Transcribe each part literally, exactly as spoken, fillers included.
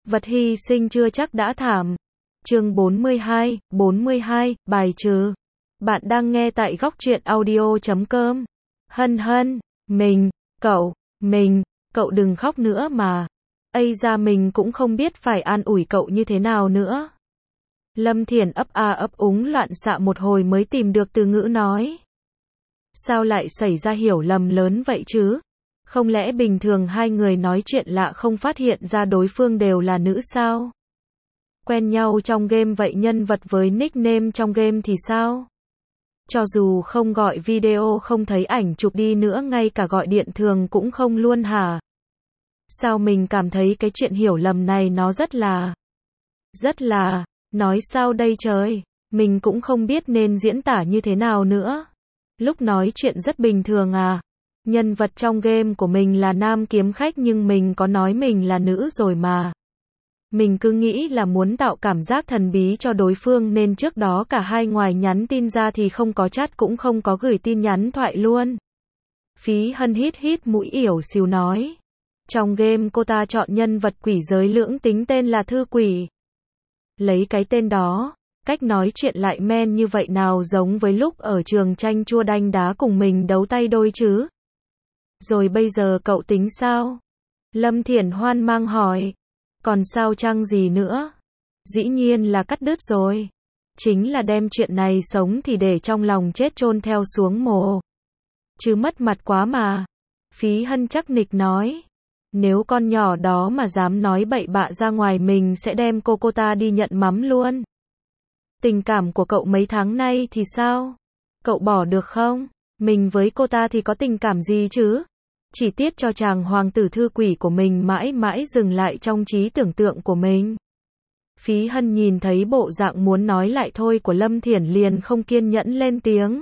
Vật hy sinh chưa chắc đã thảm. Chương bốn mươi hai, bốn mươi hai, bài trừ. Bạn đang nghe tại góc truyện audio chấm com. Hân hân, mình, cậu, mình, cậu đừng khóc nữa mà. Ây da mình cũng không biết phải an ủi cậu như thế nào nữa. Lâm Thiển ấp a ấp úng loạn xạ một hồi mới tìm được từ ngữ nói. Sao lại xảy ra hiểu lầm lớn vậy chứ? Không lẽ bình thường hai người nói chuyện lạ không phát hiện ra đối phương đều là nữ sao? Quen nhau trong game vậy nhân vật với nickname trong game thì sao? Cho dù không gọi video không thấy ảnh chụp đi nữa ngay cả gọi điện thường cũng không luôn hả? Sao mình cảm thấy cái chuyện hiểu lầm này nó rất là... Rất là... Nói sao đây trời? Mình cũng không biết nên diễn tả như thế nào nữa. Lúc nói chuyện rất bình thường à. Nhân vật trong game của mình là nam kiếm khách nhưng mình có nói mình là nữ rồi mà. Mình cứ nghĩ là muốn tạo cảm giác thần bí cho đối phương nên trước đó cả hai ngoài nhắn tin ra thì không có chat cũng không có gửi tin nhắn thoại luôn. Phí Hân hít hít mũi ỉu xìu nói. Trong game cô ta chọn nhân vật quỷ giới lưỡng tính tên là Thư Quỷ. Lấy cái tên đó, cách nói chuyện lại men như vậy nào giống với lúc ở trường tranh chua đanh đá cùng mình đấu tay đôi chứ? Rồi bây giờ cậu tính sao? Lâm Thiển hoan mang hỏi. Còn sao chăng gì nữa? Dĩ nhiên là cắt đứt rồi. Chính là đem chuyện này sống thì để trong lòng chết chôn theo xuống mồ. Chứ mất mặt quá mà. Phí Hân chắc nịch nói. Nếu con nhỏ đó mà dám nói bậy bạ ra ngoài mình sẽ đem cô cô ta đi nhận mắm luôn. Tình cảm của cậu mấy tháng nay thì sao? Cậu bỏ được không? Mình với cô ta thì có tình cảm gì chứ? Chỉ tiếc cho chàng hoàng tử Thư Quỷ của mình mãi mãi dừng lại trong trí tưởng tượng của mình. Phí Hân nhìn thấy bộ dạng muốn nói lại thôi của Lâm Thiển liền không kiên nhẫn lên tiếng.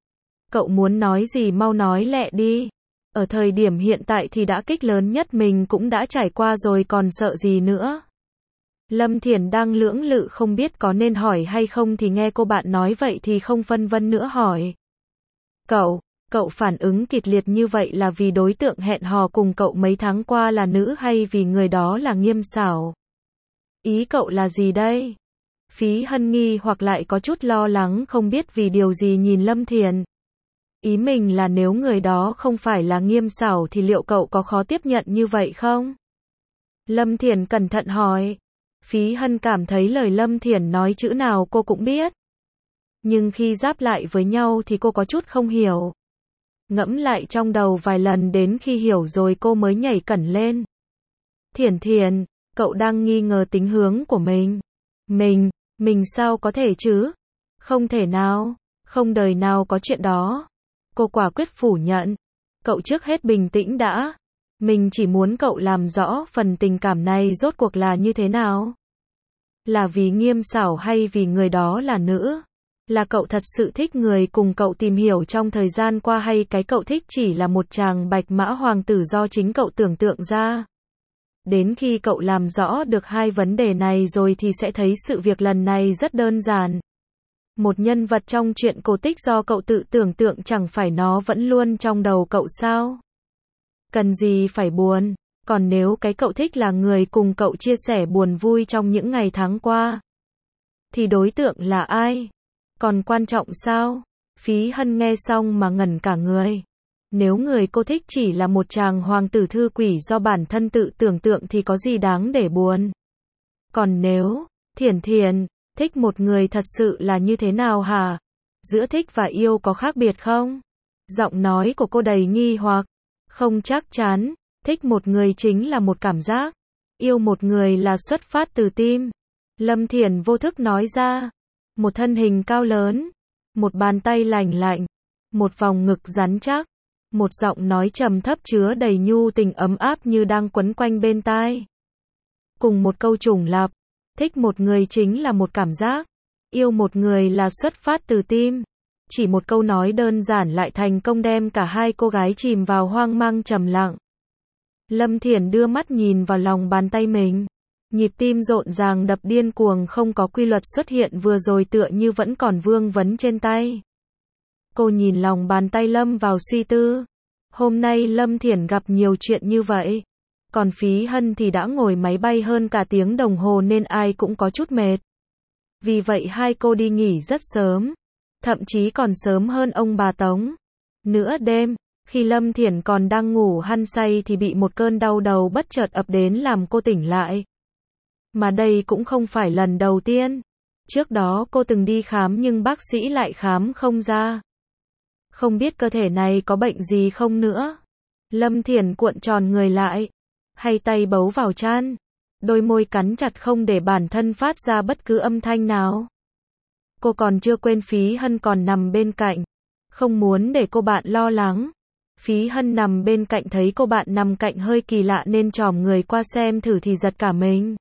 Cậu muốn nói gì mau nói lẹ đi. Ở thời điểm hiện tại thì đã kích lớn nhất mình cũng đã trải qua rồi còn sợ gì nữa. Lâm Thiển đang lưỡng lự không biết có nên hỏi hay không thì nghe cô bạn nói vậy thì không phân vân nữa hỏi. Cậu, cậu phản ứng kịch liệt như vậy là vì đối tượng hẹn hò cùng cậu mấy tháng qua là nữ hay vì người đó là Nghiêm Xảo? Ý cậu là gì đây? Phí Hân nghi hoặc lại có chút lo lắng không biết vì điều gì nhìn Lâm Thiển. Ý mình là nếu người đó không phải là Nghiêm Xảo thì liệu cậu có khó tiếp nhận như vậy không? Lâm Thiển cẩn thận hỏi. Phí Hân cảm thấy lời Lâm Thiển nói chữ nào cô cũng biết. Nhưng khi giáp lại với nhau thì cô có chút không hiểu. Ngẫm lại trong đầu vài lần đến khi hiểu rồi cô mới nhảy cẩn lên. Thiển Thiển, cậu đang nghi ngờ tính hướng của mình. Mình, mình sao có thể chứ? Không thể nào, không đời nào có chuyện đó. Cô quả quyết phủ nhận. Cậu trước hết bình tĩnh đã. Mình chỉ muốn cậu làm rõ phần tình cảm này rốt cuộc là như thế nào. Là vì Nghiêm Xảo hay vì người đó là nữ? Là cậu thật sự thích người cùng cậu tìm hiểu trong thời gian qua hay cái cậu thích chỉ là một chàng bạch mã hoàng tử do chính cậu tưởng tượng ra? Đến khi cậu làm rõ được hai vấn đề này rồi thì sẽ thấy sự việc lần này rất đơn giản. Một nhân vật trong truyện cổ tích do cậu tự tưởng tượng chẳng phải nó vẫn luôn trong đầu cậu sao? Cần gì phải buồn? Còn nếu cái cậu thích là người cùng cậu chia sẻ buồn vui trong những ngày tháng qua, thì đối tượng là ai? Còn quan trọng sao? Phí Hân nghe xong mà ngẩn cả người. Nếu người cô thích chỉ là một chàng hoàng tử Thư Quỷ do bản thân tự tưởng tượng thì có gì đáng để buồn? Còn nếu, Thiển Thiển, thích một người thật sự là như thế nào hả? Giữa thích và yêu có khác biệt không? Giọng nói của cô đầy nghi hoặc. Không chắc chắn, thích một người chính là một cảm giác. Yêu một người là xuất phát từ tim. Lâm Thiển vô thức nói ra. Một thân hình cao lớn. Một bàn tay lành lạnh. Một vòng ngực rắn chắc. Một giọng nói trầm thấp chứa đầy nhu tình ấm áp như đang quấn quanh bên tai. Cùng một câu trùng lặp. Thích một người chính là một cảm giác. Yêu một người là xuất phát từ tim. Chỉ một câu nói đơn giản lại thành công đem cả hai cô gái chìm vào hoang mang trầm lặng. Lâm Thiển đưa mắt nhìn vào lòng bàn tay mình. Nhịp tim rộn ràng đập điên cuồng không có quy luật xuất hiện vừa rồi tựa như vẫn còn vương vấn trên tay. Cô nhìn lòng bàn tay lâm vào suy tư. Hôm nay Lâm Thiển gặp nhiều chuyện như vậy. Còn Phí Hân thì đã ngồi máy bay hơn cả tiếng đồng hồ nên ai cũng có chút mệt. Vì vậy hai cô đi nghỉ rất sớm, thậm chí còn sớm hơn ông bà Tống. Nửa đêm, khi Lâm Thiển còn đang ngủ hăn say thì bị một cơn đau đầu bất chợt ập đến làm cô tỉnh lại. Mà đây cũng không phải lần đầu tiên. Trước đó cô từng đi khám nhưng bác sĩ lại khám không ra. Không biết cơ thể này có bệnh gì không nữa. Lâm Thiển cuộn tròn người lại, hay tay bấu vào trán, đôi môi cắn chặt không để bản thân phát ra bất cứ âm thanh nào. Cô còn chưa quên Phí Hân còn nằm bên cạnh, không muốn để cô bạn lo lắng. Phí Hân nằm bên cạnh thấy cô bạn nằm cạnh hơi kỳ lạ nên chòm người qua xem thử thì giật cả mình.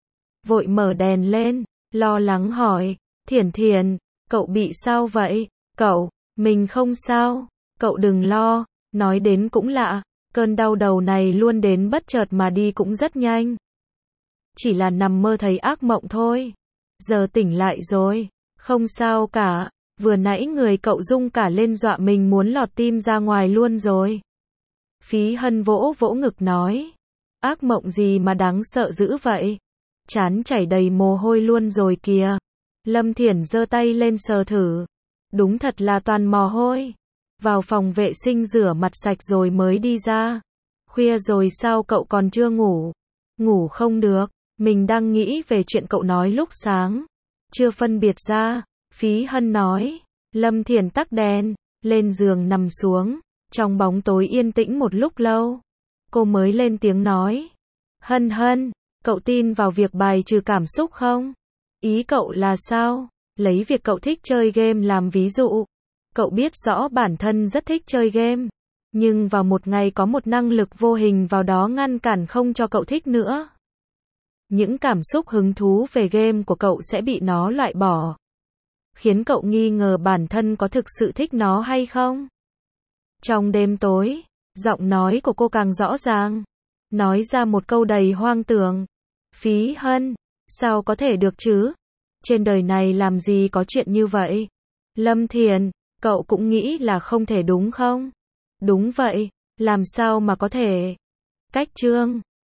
Vội mở đèn lên, lo lắng hỏi, Thiển Thiển, cậu bị sao vậy? Cậu, mình không sao, cậu đừng lo, nói đến cũng lạ, cơn đau đầu này luôn đến bất chợt mà đi cũng rất nhanh. Chỉ là nằm mơ thấy ác mộng thôi. Giờ tỉnh lại rồi, không sao cả, vừa nãy người cậu rung cả lên dọa mình muốn lọt tim ra ngoài luôn rồi. Phí Hân vỗ vỗ ngực nói, ác mộng gì mà đáng sợ dữ vậy? Trán chảy đầy mồ hôi luôn rồi kìa. Lâm Thiển giơ tay lên sờ thử. Đúng thật là toàn mồ hôi. Vào phòng vệ sinh rửa mặt sạch rồi mới đi ra. Khuya rồi sao cậu còn chưa ngủ? Ngủ không được, mình đang nghĩ về chuyện cậu nói lúc sáng. Chưa phân biệt ra, Phí Hân nói. Lâm Thiển tắt đèn, lên giường nằm xuống. Trong bóng tối yên tĩnh một lúc lâu, cô mới lên tiếng nói. Hân Hân, cậu tin vào việc bài trừ cảm xúc không? Ý cậu là sao? Lấy việc cậu thích chơi game làm ví dụ. Cậu biết rõ bản thân rất thích chơi game, nhưng vào một ngày có một năng lực vô hình vào đó ngăn cản không cho cậu thích nữa. Những cảm xúc hứng thú về game của cậu sẽ bị nó loại bỏ, khiến cậu nghi ngờ bản thân có thực sự thích nó hay không. Trong đêm tối, giọng nói của cô càng rõ ràng, nói ra một câu đầy hoang tưởng. Phí Hân, sao có thể được chứ? Trên đời này làm gì có chuyện như vậy? Lâm Thiển, cậu cũng nghĩ là không thể đúng không? Đúng vậy, làm sao mà có thể? Cách chương